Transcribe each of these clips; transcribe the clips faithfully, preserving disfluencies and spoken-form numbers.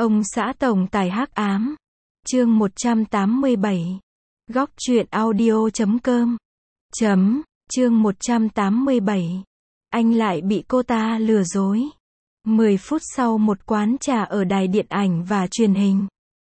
Ông xã tổng tài hắc ám. Chương một trăm tám mươi bảy. Góc truyện audio chấm com. Chấm. Chương một trăm tám mươi bảy. Anh lại bị cô ta lừa dối. mười phút sau một quán trà ở đài điện ảnh và truyền hình.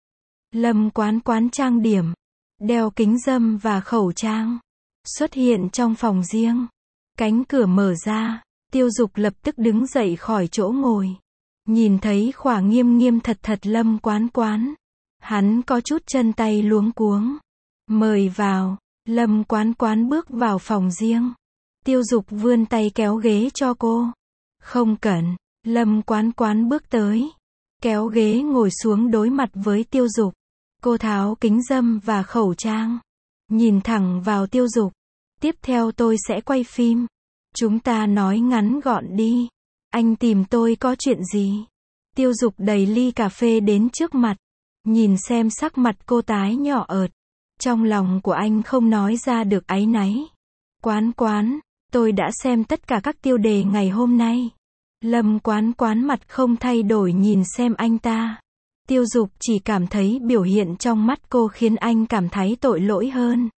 Lâm Quán Quán trang điểm, đeo kính râm và khẩu trang, xuất hiện trong phòng riêng. Cánh cửa mở ra, Tiêu Dục lập tức đứng dậy khỏi chỗ ngồi. Nhìn thấy khỏa nghiêm nghiêm thật thật Lâm Quán Quán, hắn có chút chân tay luống cuống. Mời vào. Lâm Quán Quán bước vào phòng riêng. Tiêu Dục vươn tay kéo ghế cho cô. Không cần. Lâm Quán Quán bước tới, kéo ghế ngồi xuống đối mặt với Tiêu Dục. Cô tháo kính râm và khẩu trang, nhìn thẳng vào Tiêu Dục. Tiếp theo tôi sẽ quay phim. Chúng ta nói ngắn gọn đi. Anh tìm tôi có chuyện gì? Tiêu Dục đẩy ly cà phê đến trước mặt, nhìn xem sắc mặt cô tái nhỏ ợt. Trong lòng của anh không nói ra được áy náy. Quán Quán, tôi đã xem tất cả các tiêu đề ngày hôm nay. Lâm Quán Quán mặt không thay đổi nhìn xem anh ta. Tiêu Dục chỉ cảm thấy biểu hiện trong mắt cô khiến anh cảm thấy tội lỗi hơn.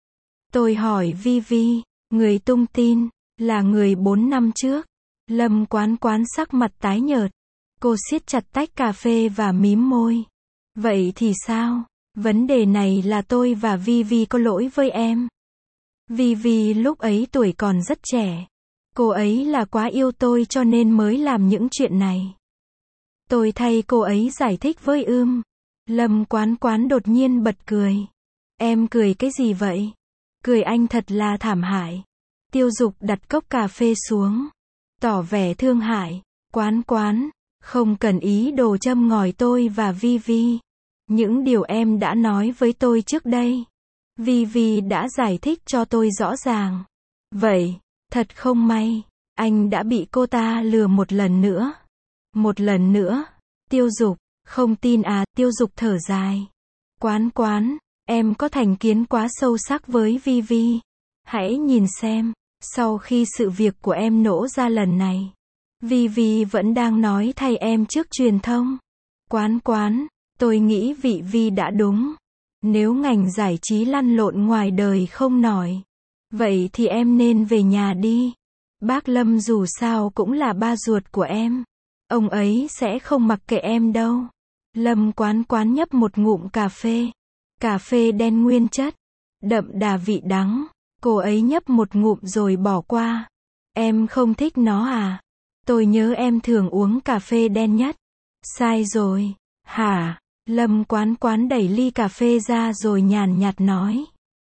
Tôi hỏi Vi Vi, người tung tin, là người bốn năm trước. Lâm Quán Quán sắc mặt tái nhợt. Cô siết chặt tách cà phê và mím môi. Vậy thì sao? Vấn đề này là tôi và Vi Vi có lỗi với em. Vi Vi lúc ấy tuổi còn rất trẻ. Cô ấy là quá yêu tôi cho nên mới làm những chuyện này. Tôi thay cô ấy giải thích với ưm. Lâm Quán Quán đột nhiên bật cười. Em cười cái gì vậy? Cười anh thật là thảm hại. Tiêu Dục đặt cốc cà phê xuống, tỏ vẻ thương hại. Quán Quán, không cần ý đồ châm ngòi tôi và Vi Vi. Những điều em đã nói với tôi trước đây, Vi Vi đã giải thích cho tôi rõ ràng. Vậy, thật không may, anh đã bị cô ta lừa một lần nữa. Một lần nữa. Tiêu Dục, không tin à? Tiêu Dục thở dài. Quán Quán, em có thành kiến quá sâu sắc với Vi Vi. Hãy nhìn xem, sau khi sự việc của em nổ ra lần này, Vi Vi vẫn đang nói thay em trước truyền thông. Quán Quán, tôi nghĩ vị Vi đã đúng. Nếu ngành giải trí lăn lộn ngoài đời không nổi, vậy thì em nên về nhà đi. Bác Lâm dù sao cũng là ba ruột của em. Ông ấy sẽ không mặc kệ em đâu. Lâm Quán Quán nhấp một ngụm cà phê. Cà phê đen nguyên chất, đậm đà vị đắng. Cô ấy nhấp một ngụm rồi bỏ qua. Em không thích nó à? Tôi nhớ em thường uống cà phê đen nhất. Sai rồi. Hả? Lâm Quán Quán đẩy ly cà phê ra rồi nhàn nhạt nói.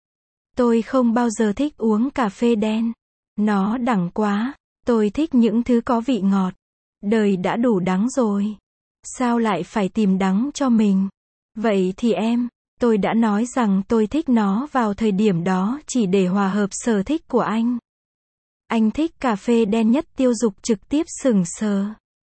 Tôi không bao giờ thích uống cà phê đen. Nó đắng quá. Tôi thích những thứ có vị ngọt. Đời đã đủ đắng rồi. Sao lại phải tìm đắng cho mình? Vậy thì em, tôi đã nói rằng tôi thích nó vào thời điểm đó chỉ để hòa hợp sở thích của anh. Anh thích cà phê đen nhất. Tiêu Dục trực tiếp sững sờ.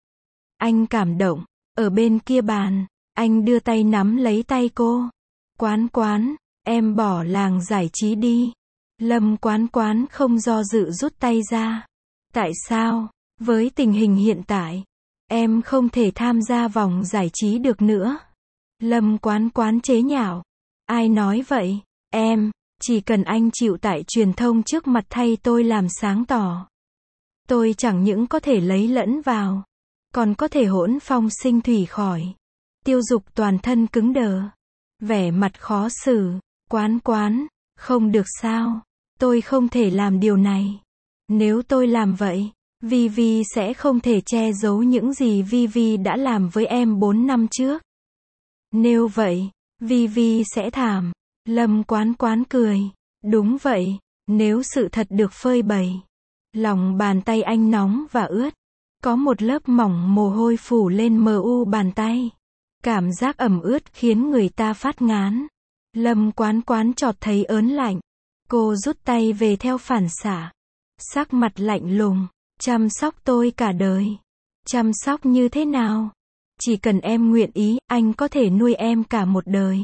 Anh cảm động. Ở bên kia bàn, anh đưa tay nắm lấy tay cô. Quán Quán, em bỏ làng giải trí đi. Lâm Quán Quán không do dự rút tay ra. Tại sao? Với tình hình hiện tại, em không thể tham gia vòng giải trí được nữa. Lâm Quán Quán chế nhạo. Ai nói vậy? Em, chỉ cần anh chịu tại truyền thông trước mặt thay tôi làm sáng tỏ. Tôi chẳng những có thể lấy lẫn vào, còn có thể hỗn phong sinh thủy khỏi. Tiêu Dục toàn thân cứng đờ, vẻ mặt khó xử. Quán Quán, không được sao? Tôi không thể làm điều này. Nếu tôi làm vậy, Vi Vi sẽ không thể che giấu những gì Vi Vi đã làm với em bốn năm trước. Nếu vậy, Vi Vi sẽ thảm. Lâm Quán Quán cười. Đúng vậy, nếu sự thật được phơi bày. Lòng bàn tay anh nóng và ướt. Có một lớp mỏng mồ hôi phủ lên mờ u bàn tay. Cảm giác ẩm ướt khiến người ta phát ngán. Lâm Quán Quán chợt thấy ớn lạnh. Cô rút tay về theo phản xạ. Sắc mặt lạnh lùng. Chăm sóc tôi cả đời. Chăm sóc như thế nào? Chỉ cần em nguyện ý, anh có thể nuôi em cả một đời.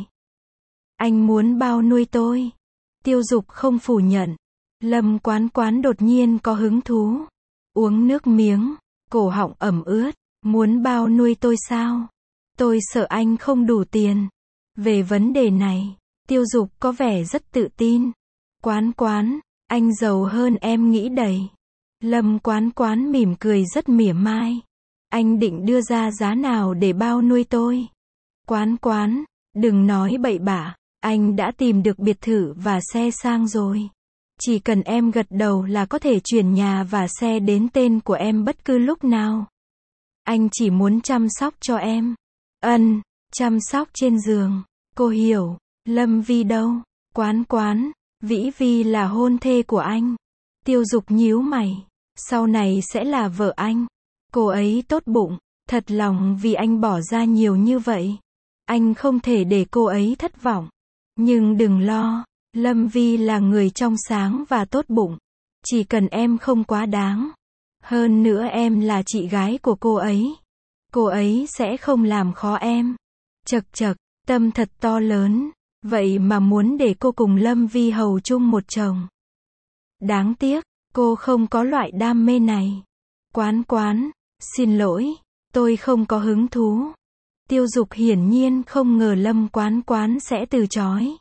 Anh muốn bao nuôi tôi? Tiêu Dục không phủ nhận. Lâm Quán Quán đột nhiên có hứng thú. Uống nước miếng, cổ họng ẩm ướt. Muốn bao nuôi tôi sao? Tôi sợ anh không đủ tiền. Về vấn đề này, Tiêu Dục có vẻ rất tự tin. Quán Quán, anh giàu hơn em nghĩ đầy. Lâm Quán Quán mỉm cười rất mỉa mai. Anh định đưa ra giá nào để bao nuôi tôi? Quán Quán, đừng nói bậy bạ, anh đã tìm được biệt thự và xe sang rồi. Chỉ cần em gật đầu là có thể chuyển nhà và xe đến tên của em bất cứ lúc nào. Anh chỉ muốn chăm sóc cho em. Ân, chăm sóc trên giường. Cô hiểu. Lâm Vi đâu? Quán Quán, Vĩ Vi là hôn thê của anh. Tiêu Dục nhíu mày. Sau này sẽ là vợ anh. Cô ấy tốt bụng, thật lòng vì anh bỏ ra nhiều như vậy. Anh không thể để cô ấy thất vọng. Nhưng đừng lo, Lâm Vi là người trong sáng và tốt bụng. Chỉ cần em không quá đáng. Hơn nữa em là chị gái của cô ấy. Cô ấy sẽ không làm khó em. Chật chật, tâm thật to lớn. Vậy mà muốn để cô cùng Lâm Vi hầu chung một chồng. Đáng tiếc, cô không có loại đam mê này. Quán Quán, xin lỗi, tôi không có hứng thú. Tiêu Dục hiển nhiên không ngờ Lâm Quán Quán sẽ từ chối.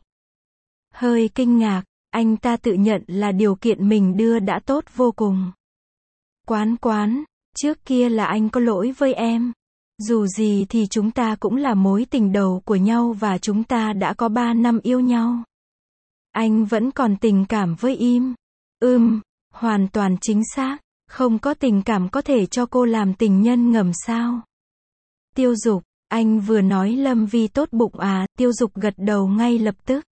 Hơi kinh ngạc, anh ta tự nhận là điều kiện mình đưa đã tốt vô cùng. Quán Quán, trước kia là anh có lỗi với em. Dù gì thì chúng ta cũng là mối tình đầu của nhau và chúng ta đã có ba năm yêu nhau. Anh vẫn còn tình cảm với im. Ừm, hoàn toàn chính xác. Không có tình cảm có thể cho cô làm tình nhân ngầm sao? Tiêu Dục, anh vừa nói Lâm Vi tốt bụng à? Tiêu Dục gật đầu ngay lập tức.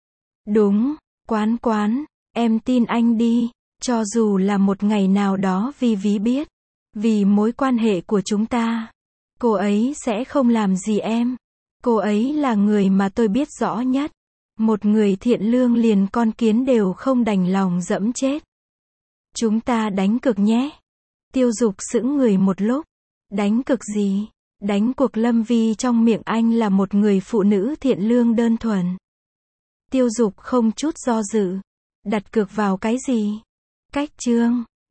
Đúng, Quán Quán, em tin anh đi. Cho dù là một ngày nào đó Vi Ví biết. Vì mối quan hệ của chúng ta. Cô ấy sẽ không làm gì em. Cô ấy là người mà tôi biết rõ nhất. Một người thiện lương liền con kiến đều không đành lòng dẫm chết. Chúng ta đánh cược nhé. Tiêu Dục sững người một lúc. Đánh cược gì? Đánh cuộc Lâm Vi trong miệng anh là một người phụ nữ thiện lương đơn thuần. Tiêu Dục không chút do dự. Đặt cược vào cái gì? Cách chương.